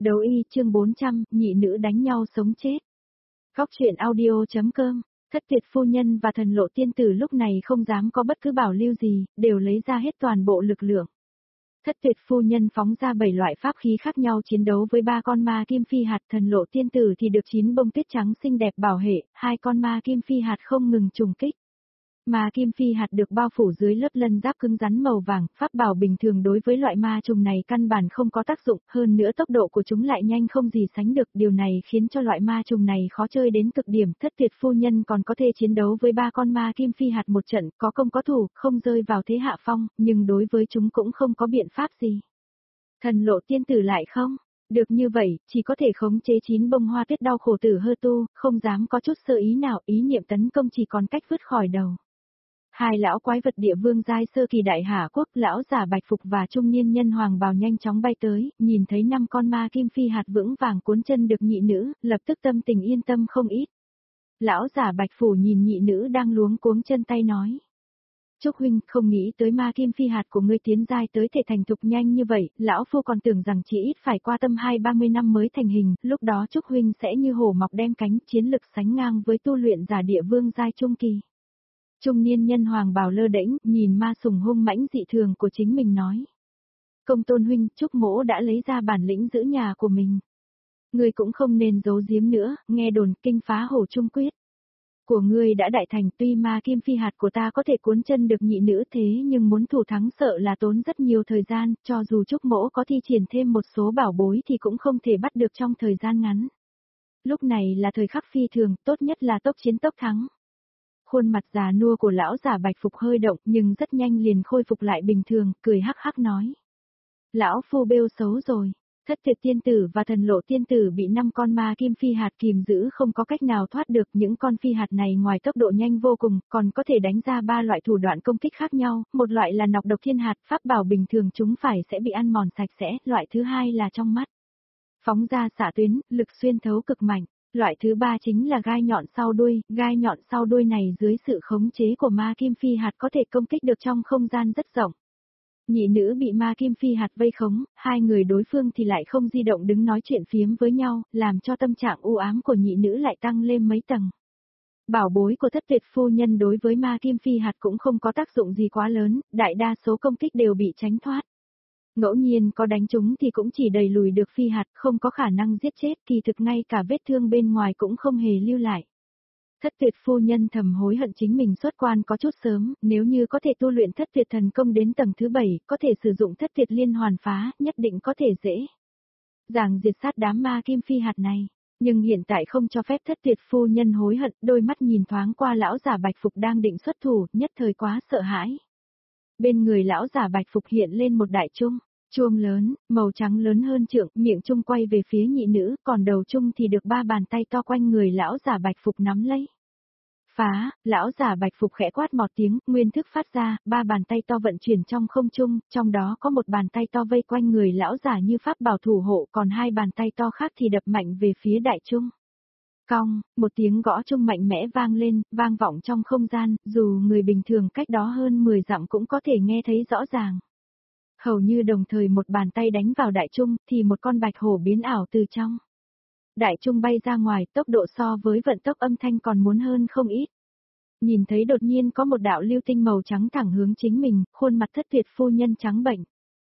Đấu y chương 400, nhị nữ đánh nhau sống chết. Góc truyện audio.com, Thất Tuyệt phu nhân và Thần Lộ tiên tử lúc này không dám có bất cứ bảo lưu gì, đều lấy ra hết toàn bộ lực lượng. Thất Tuyệt phu nhân phóng ra 7 loại pháp khí khác nhau chiến đấu với 3 con ma kim phi hạt, Thần Lộ tiên tử thì được 9 bông tuyết trắng xinh đẹp bảo hệ, 2 con ma kim phi hạt không ngừng trùng kích. Ma kim phi hạt được bao phủ dưới lớp lân giáp cứng rắn màu vàng, pháp bảo bình thường đối với loại ma trùng này căn bản không có tác dụng, hơn nữa tốc độ của chúng lại nhanh không gì sánh được, điều này khiến cho loại ma trùng này khó chơi đến cực điểm. Thất Tuyệt phu nhân còn có thể chiến đấu với 3 con ma kim phi hạt một trận, có công có thủ, không rơi vào thế hạ phong, nhưng đối với chúng cũng không có biện pháp gì. Thần Lộ tiên tử lại không được như vậy, chỉ có thể khống chế 9 bông hoa tuyết đau khổ tử hơ tu, không dám có chút sơ ý nào, ý niệm tấn công chỉ còn cách vứt khỏi đầu. Hai lão quái vật địa vương giai sơ kỳ đại hạ quốc, lão giả bạch phục và trung niên nhân hoàng bào nhanh chóng bay tới, nhìn thấy 5 con ma kim phi hạt vững vàng cuốn chân được nhị nữ, lập tức tâm tình yên tâm không ít. Lão giả bạch phủ nhìn nhị nữ đang luống cuống chân tay nói. Trúc huynh, không nghĩ tới ma kim phi hạt của ngươi tiến giai tới thể thành thục nhanh như vậy, lão phu còn tưởng rằng chỉ ít phải qua tâm 20-30 năm mới thành hình, lúc đó Trúc huynh sẽ như hổ mọc đem cánh, chiến lực sánh ngang với tu luyện giả địa vương giai trung kỳ. Trung niên nhân hoàng bào lơ đễnh, nhìn ma sùng hung mãnh dị thường của chính mình nói. Công tôn huynh, Trúc mỗ đã lấy ra bản lĩnh giữ nhà của mình. Ngươi cũng không nên giấu giếm nữa, nghe đồn kinh phá hổ trung quyết. Của ngươi đã đại thành, tuy ma kim phi hạt của ta có thể cuốn chân được nhị nữ thế nhưng muốn thủ thắng sợ là tốn rất nhiều thời gian, cho dù Trúc mỗ có thi triển thêm một số bảo bối thì cũng không thể bắt được trong thời gian ngắn. Lúc này là thời khắc phi thường, tốt nhất là tốc chiến tốc thắng. Khuôn mặt già nua của lão giả bạch phục hơi động nhưng rất nhanh liền khôi phục lại bình thường, cười hắc hắc nói. Lão phu bêu xấu rồi, Thất Tuyệt tiên tử và Thần Lộ tiên tử bị 5 con ma kim phi hạt kìm giữ không có cách nào thoát được. Những con phi hạt này ngoài tốc độ nhanh vô cùng, còn có thể đánh ra 3 loại thủ đoạn công kích khác nhau, một loại là nọc độc thiên hạt, pháp bảo bình thường chúng phải sẽ bị ăn mòn sạch sẽ, loại thứ hai là trong mắt. Phóng ra xạ tuyến, lực xuyên thấu cực mạnh. Loại thứ 3 chính là gai nhọn sau đuôi này dưới sự khống chế của ma kim phi hạt có thể công kích được trong không gian rất rộng. Nhị nữ bị ma kim phi hạt vây khống, hai người đối phương thì lại không di động đứng nói chuyện phiếm với nhau, làm cho tâm trạng u ám của nhị nữ lại tăng lên mấy tầng. Bảo bối của Thất Tuyệt phu nhân đối với ma kim phi hạt cũng không có tác dụng gì quá lớn, đại đa số công kích đều bị tránh thoát. Ngẫu nhiên có đánh chúng thì cũng chỉ đẩy lùi được phi hạt, không có khả năng giết chết, kỳ thực ngay cả vết thương bên ngoài cũng không hề lưu lại. Thất Tuyệt phu nhân thầm hối hận chính mình xuất quan có chút sớm, nếu như có thể tu luyện Thất Tuyệt thần công đến tầng thứ 7, có thể sử dụng Thất Tuyệt liên hoàn phá, nhất định có thể dễ dàng diệt sát đám ma kim phi hạt này. Nhưng hiện tại không cho phép Thất Tuyệt phu nhân hối hận, đôi mắt nhìn thoáng qua lão giả bạch phục đang định xuất thủ, nhất thời quá sợ hãi. Bên người lão giả bạch phục hiện lên một đại chuông, chuông lớn, màu trắng lớn hơn trượng, miệng chuông quay về phía nhị nữ, còn đầu chuông thì được 3 bàn tay to quanh người lão giả bạch phục nắm lấy. Phá, lão giả bạch phục khẽ quát một tiếng, nguyên thức phát ra, 3 bàn tay to vận chuyển trong không trung, trong đó có một bàn tay to vây quanh người lão giả như pháp bảo thủ hộ, còn 2 bàn tay to khác thì đập mạnh về phía đại chuông. Cong, một tiếng gõ chuông mạnh mẽ vang lên, vang vọng trong không gian, dù người bình thường cách đó hơn 10 dặm cũng có thể nghe thấy rõ ràng. Hầu như đồng thời một bàn tay đánh vào đại trung, thì một con bạch hổ biến ảo từ trong đại trung bay ra ngoài, tốc độ so với vận tốc âm thanh còn muốn hơn không ít. Nhìn thấy đột nhiên có một đạo lưu tinh màu trắng thẳng hướng chính mình, khuôn mặt Thất Tuyệt phu nhân trắng bệnh.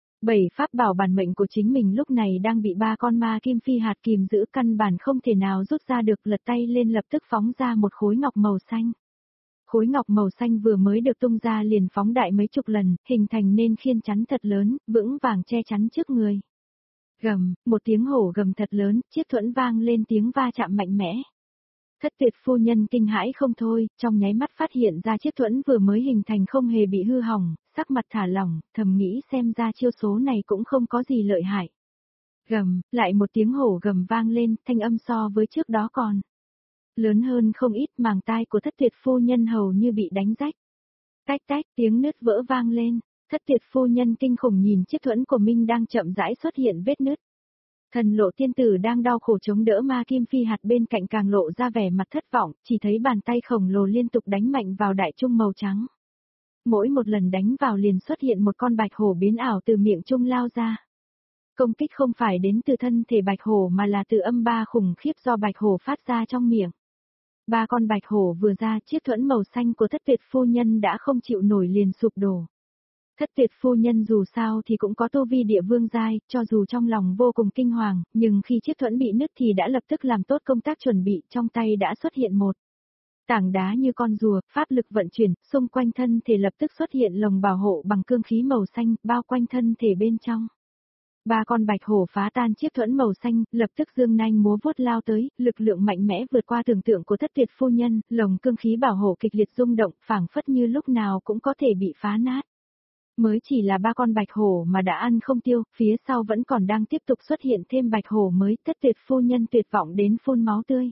7 pháp bảo bản mệnh của chính mình lúc này đang bị 3 con ma kim phi hạt kìm giữ, căn bản không thể nào rút ra được, lật tay lên lập tức phóng ra một khối ngọc màu xanh. Khối ngọc màu xanh vừa mới được tung ra liền phóng đại mấy chục lần, hình thành nên khiên chắn thật lớn, vững vàng che chắn trước người. Gầm, một tiếng hổ gầm thật lớn, chiếc thuẫn vang lên tiếng va chạm mạnh mẽ. Thất Tuyệt phu nhân kinh hãi không thôi, trong nháy mắt phát hiện ra chiếc thuẫn vừa mới hình thành không hề bị hư hỏng, sắc mặt thả lỏng, thầm nghĩ xem ra chiêu số này cũng không có gì lợi hại. Gầm, lại một tiếng hổ gầm vang lên, thanh âm so với trước đó còn lớn hơn không ít, màng tai của Thất Tuyệt phu nhân hầu như bị đánh rách. Tách tách, tiếng nứt vỡ vang lên, Thất Tuyệt phu nhân kinh khủng nhìn chiếc thuẫn của mình đang chậm rãi xuất hiện vết nứt. Thần Lộ tiên tử đang đau khổ chống đỡ ma kim phi hạt bên cạnh càng lộ ra vẻ mặt thất vọng, chỉ thấy bàn tay khổng lồ liên tục đánh mạnh vào đại trung màu trắng. Mỗi một lần đánh vào liền xuất hiện một con bạch hổ biến ảo từ miệng trung lao ra. Công kích không phải đến từ thân thể bạch hổ mà là từ âm ba khủng khiếp do bạch hổ phát ra trong miệng. Ba con bạch hổ vừa ra, chiếc thuẫn màu xanh của Thất Tuyệt phu nhân đã không chịu nổi liền sụp đổ. Thất Tuyệt phu nhân dù sao thì cũng có tu vi địa vương giai, cho dù trong lòng vô cùng kinh hoàng, nhưng khi chiếc thuẫn bị nứt thì đã lập tức làm tốt công tác chuẩn bị, trong tay đã xuất hiện một tảng đá như con rùa, pháp lực vận chuyển, xung quanh thân thể lập tức xuất hiện lồng bảo hộ bằng cương khí màu xanh, bao quanh thân thể bên trong. Ba con bạch hổ phá tan chiếc thuẫn màu xanh, lập tức dương nanh múa vuốt lao tới, lực lượng mạnh mẽ vượt qua tưởng tượng của Thất Tuyệt phu nhân, lồng cương khí bảo hộ kịch liệt rung động, phảng phất như lúc nào cũng có thể bị phá nát. Mới chỉ là ba con bạch hổ mà đã ăn không tiêu, phía sau vẫn còn đang tiếp tục xuất hiện thêm bạch hổ mới, Thất Tuyệt phu nhân tuyệt vọng đến phun máu tươi.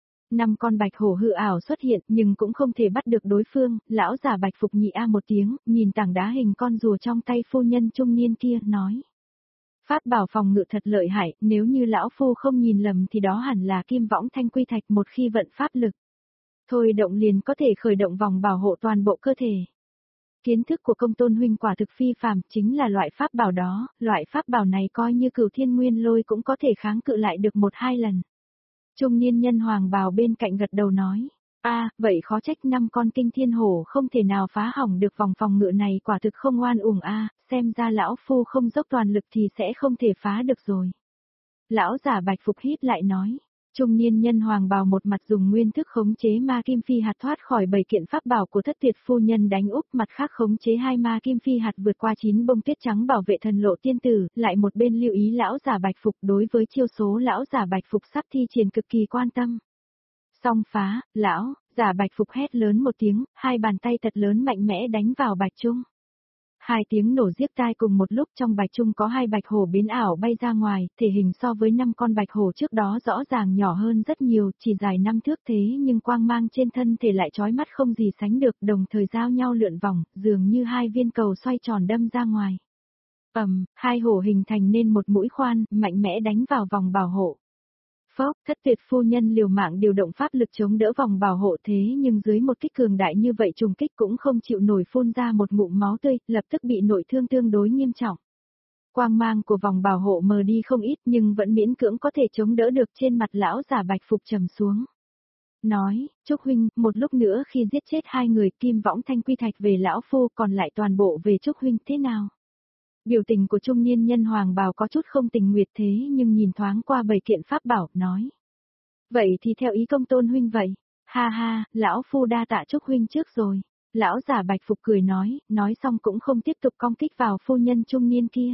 5 con bạch hổ hư ảo xuất hiện nhưng cũng không thể bắt được đối phương, lão giả bạch phục nhị a một tiếng, nhìn tảng đá hình con rùa trong tay phu nhân trung niên kia, nói. Pháp bảo phòng ngự thật lợi hại, nếu như lão phu không nhìn lầm thì đó hẳn là kim võng thanh quy thạch, một khi vận pháp lực. Thôi động liền có thể khởi động vòng bảo hộ toàn bộ cơ thể. Kiến thức của công tôn huynh quả thực phi phàm, chính là loại pháp bảo đó, loại pháp bảo này coi như Cửu Thiên Nguyên Lôi cũng có thể kháng cự lại được 1-2 lần. Trung niên nhân hoàng bào bên cạnh gật đầu nói, vậy khó trách 5 con kinh thiên hổ không thể nào phá hỏng được vòng phòng ngự này, quả thực không oan uổng xem ra lão phu không dốc toàn lực thì sẽ không thể phá được rồi. Lão giả bạch phục hít lại nói. Trung niên nhân hoàng bào một mặt dùng nguyên thức khống chế ma kim phi hạt thoát khỏi 7 kiện pháp bảo của Thất Tuyệt phu nhân đánh úp, mặt khác khống chế 2 ma kim phi hạt vượt qua 9 bông tuyết trắng bảo vệ thần lộ tiên tử, lại một bên lưu ý lão giả bạch phục, đối với chiêu số lão giả bạch phục sắp thi triển cực kỳ quan tâm. Song phá, lão giả bạch phục hét lớn một tiếng, 2 bàn tay thật lớn mạnh mẽ đánh vào bạch trung. 2 tiếng nổ giết tai cùng một lúc, trong bạch trung có 2 bạch hổ biến ảo bay ra ngoài, thể hình so với 5 con bạch hổ trước đó rõ ràng nhỏ hơn rất nhiều, chỉ dài 5 thước thế nhưng quang mang trên thân thể lại chói mắt không gì sánh được, đồng thời giao nhau lượn vòng, dường như 2 viên cầu xoay tròn đâm ra ngoài. 2 hổ hình thành nên một mũi khoan, mạnh mẽ đánh vào vòng bảo hộ. Phốc, Thất Tuyệt phu nhân liều mạng điều động pháp lực chống đỡ vòng bảo hộ thế nhưng dưới một kích cường đại như vậy trùng kích cũng không chịu nổi, phun ra một ngụm máu tươi, lập tức bị nội thương tương đối nghiêm trọng. Quang mang của vòng bảo hộ mờ đi không ít nhưng vẫn miễn cưỡng có thể chống đỡ được, trên mặt lão giả bạch phục trầm xuống. Nói, Trúc huynh, một lúc nữa khi giết chết 2 người, kim võng thanh quy thạch về lão phu, còn lại toàn bộ về Trúc huynh thế nào? Biểu tình của trung niên nhân hoàng bào có chút không tình nguyện thế nhưng nhìn thoáng qua 7 kiện pháp bảo, nói. Vậy thì theo ý công tôn huynh vậy. Ha ha, lão phu đa tạ Trúc huynh trước rồi. Lão giả bạch phục cười nói xong cũng không tiếp tục công kích vào phu nhân trung niên kia.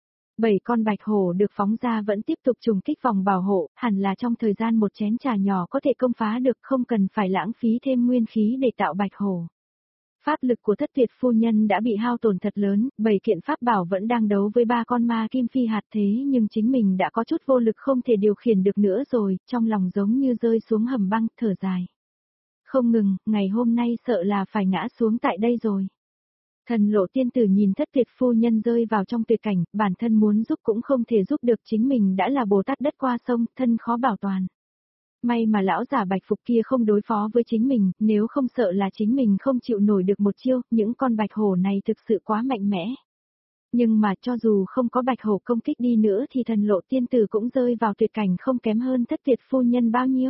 7 con bạch hổ được phóng ra vẫn tiếp tục trùng kích vòng bảo hộ, hẳn là trong thời gian một chén trà nhỏ có thể công phá được, không cần phải lãng phí thêm nguyên khí để tạo bạch hổ. Pháp lực của Thất Tuyệt phu nhân đã bị hao tổn thật lớn, 7 kiện pháp bảo vẫn đang đấu với 3 con ma kim phi hạt thế nhưng chính mình đã có chút vô lực không thể điều khiển được nữa rồi, trong lòng giống như rơi xuống hầm băng, thở dài. Không ngừng, ngày hôm nay sợ là phải ngã xuống tại đây rồi. Thần lộ tiên tử nhìn Thất Tuyệt phu nhân rơi vào trong tuyệt cảnh, bản thân muốn giúp cũng không thể giúp được, chính mình đã là Bồ Tát đất qua sông, thân khó bảo toàn. May mà lão giả bạch phục kia không đối phó với chính mình, nếu không sợ là chính mình không chịu nổi được một chiêu, những con bạch hổ này thực sự quá mạnh mẽ. Nhưng mà cho dù không có bạch hổ công kích đi nữa thì thần lộ tiên tử cũng rơi vào tuyệt cảnh không kém hơn Thất Tuyệt phu nhân bao nhiêu.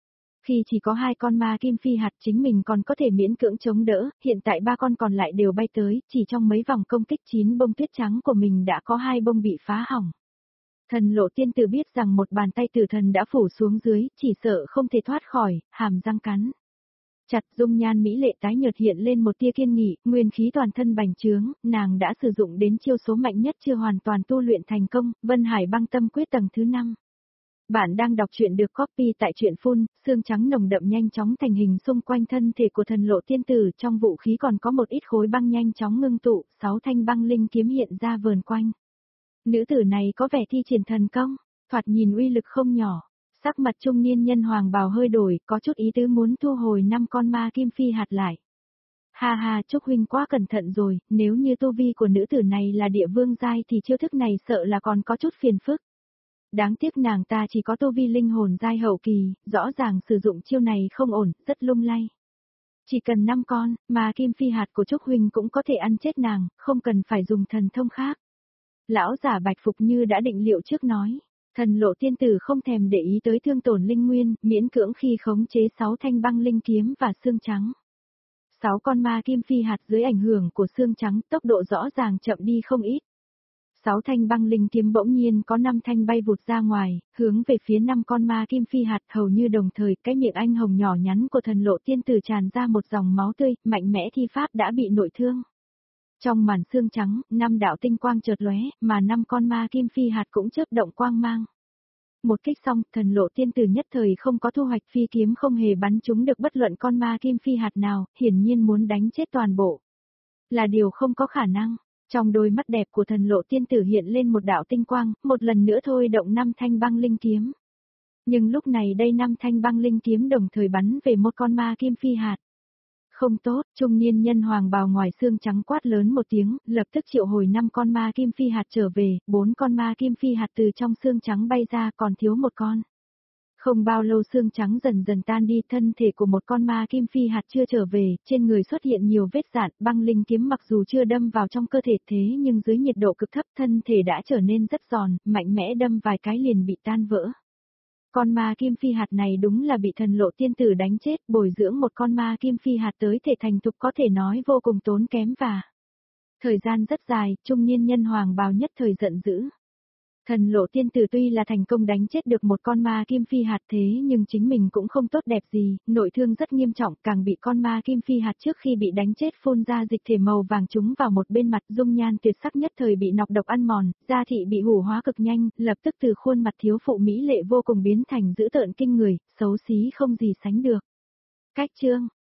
Khi chỉ có 2 con ma kim phi hạt chính mình còn có thể miễn cưỡng chống đỡ, hiện tại 3 con còn lại đều bay tới, chỉ trong mấy vòng công kích 9 bông tuyết trắng của mình đã có 2 bông bị phá hỏng. Thần lộ tiên tử biết rằng một bàn tay tử thần đã phủ xuống dưới, chỉ sợ không thể thoát khỏi, hàm răng cắn. Chặt, dung nhan mỹ lệ tái nhợt hiện lên một tia kiên nghị, nguyên khí toàn thân bành trướng, nàng đã sử dụng đến chiêu số mạnh nhất chưa hoàn toàn tu luyện thành công, Vân Hải băng tâm quyết tầng thứ 5. Bạn đang đọc truyện được copy tại truyện phun, xương trắng nồng đậm nhanh chóng thành hình xung quanh thân thể của thần lộ tiên tử, trong vũ khí còn có một ít khối băng nhanh chóng ngưng tụ, 6 thanh băng linh kiếm hiện ra vờn quanh. Nữ tử này có vẻ thi triển thần công, thoạt nhìn uy lực không nhỏ. Sắc mặt trung niên nhân hoàng bào hơi đổi, có chút ý tứ muốn thu hồi 5 con ma kim phi hạt lại. Ha ha, Trúc huynh quá cẩn thận rồi, nếu như tu vi của nữ tử này là địa vương giai thì chiêu thức này sợ là còn có chút phiền phức. Đáng tiếc nàng ta chỉ có tu vi linh hồn giai hậu kỳ, rõ ràng sử dụng chiêu này không ổn, rất lung lay. Chỉ cần 5 con, mà kim phi hạt của Trúc huynh cũng có thể ăn chết nàng, không cần phải dùng thần thông khác. Lão giả Bạch Phục như đã định liệu trước nói. Thần lộ tiên tử không thèm để ý tới thương tổn linh nguyên, miễn cưỡng khi khống chế 6 thanh băng linh kiếm và xương trắng. 6 con ma kim phi hạt dưới ảnh hưởng của xương trắng tốc độ rõ ràng chậm đi không ít. 6 thanh băng linh kiếm bỗng nhiên có 5 thanh bay vụt ra ngoài, hướng về phía 5 con ma kim phi hạt hầu như đồng thời cái miệng anh hồng nhỏ nhắn của thần lộ tiên tử tràn ra một dòng máu tươi, mạnh mẽ thi pháp đã bị nội thương. Trong màn xương trắng, 5 đạo tinh quang chợt lóe, mà 5 con ma kim phi hạt cũng chớp động quang mang. Một kích xong, thần lộ tiên tử nhất thời không có thu hoạch, phi kiếm không hề bắn trúng được bất luận con ma kim phi hạt nào, hiển nhiên muốn đánh chết toàn bộ. Là điều không có khả năng. Trong đôi mắt đẹp của thần lộ tiên tử hiện lên một đạo tinh quang, một lần nữa thôi động 5 thanh băng linh kiếm. Nhưng lúc này đây 5 thanh băng linh kiếm đồng thời bắn về một con ma kim phi hạt. Không tốt, trung niên nhân hoàng bào ngoài xương trắng quát lớn một tiếng, lập tức triệu hồi 5 con ma kim phi hạt trở về, 4 con ma kim phi hạt từ trong xương trắng bay ra, còn thiếu một con. Không bao lâu xương trắng dần dần tan đi, thân thể của một con ma kim phi hạt chưa trở về, trên người xuất hiện nhiều vết rạn, băng linh kiếm mặc dù chưa đâm vào trong cơ thể thế nhưng dưới nhiệt độ cực thấp thân thể đã trở nên rất giòn, mạnh mẽ đâm vài cái liền bị tan vỡ. Con ma kim phi hạt này đúng là bị thần lộ tiên tử đánh chết, bồi dưỡng một con ma kim phi hạt tới thể thành thục có thể nói vô cùng tốn kém và thời gian rất dài, trung niên nhân hoàng bào nhất thời giận dữ. Thần lộ tiên tử tuy là thành công đánh chết được một con ma kim phi hạt thế nhưng chính mình cũng không tốt đẹp gì, nội thương rất nghiêm trọng, càng bị con ma kim phi hạt trước khi bị đánh chết phun ra dịch thể màu vàng trúng vào một bên mặt, dung nhan tuyệt sắc nhất thời bị nọc độc ăn mòn, da thị bị hủ hóa cực nhanh, lập tức từ khuôn mặt thiếu phụ mỹ lệ vô cùng biến thành dữ tợn kinh người, xấu xí không gì sánh được. Cách chương